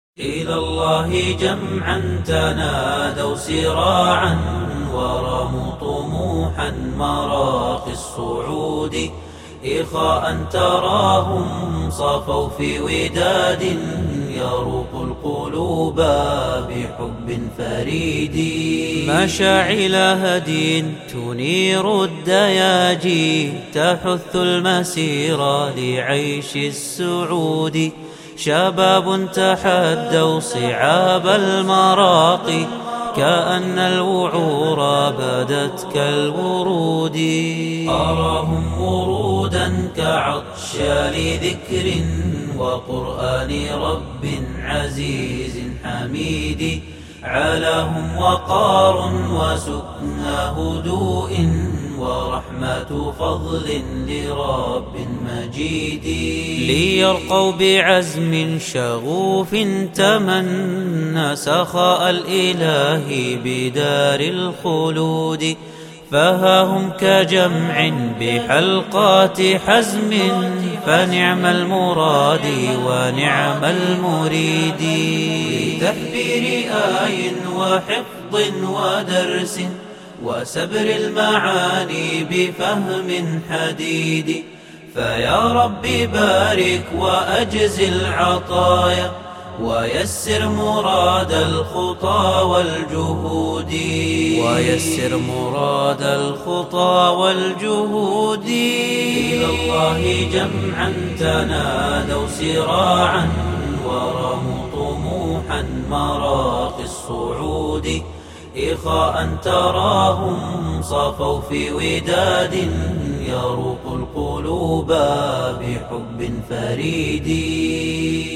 إلى الله جمعا تنادوا سراعا ورموا طموحا مراقي الصعود. إخاء تراهم صافوا في وداد يروق القلوب بحب فريد. مشاعل هدي تنير الدياجي تحث المسير لعيش السعود. شباب تحدوا صعاب المراقي كأن الوعور بدت كالورود. أراهم ورودا كعطشان ذكر وقرآن رب عزيز حميد. علاهم وقار وسكنى هدوء ورحمة فضل لرب مجيد. ليرقوا بعزم شغوف تمنى سخاء الإله بدار الخلود. فها هم كجمع بحلقات حزم فنعم المراد ونعم المريد. لتحبير آي وحفظ ودرس وسبر المعاني بفهم حديد. فيا رب بارك وأجزل عطايا ويسر مراد الخطى والجهود. ويسر مراد الخطى والجهود. إلى الله جمعا تنادوا سراعا ورموا طموحا مراقي الصعود. إخاء تراهم صافوا في وداد يروق القلوب بحب فريد.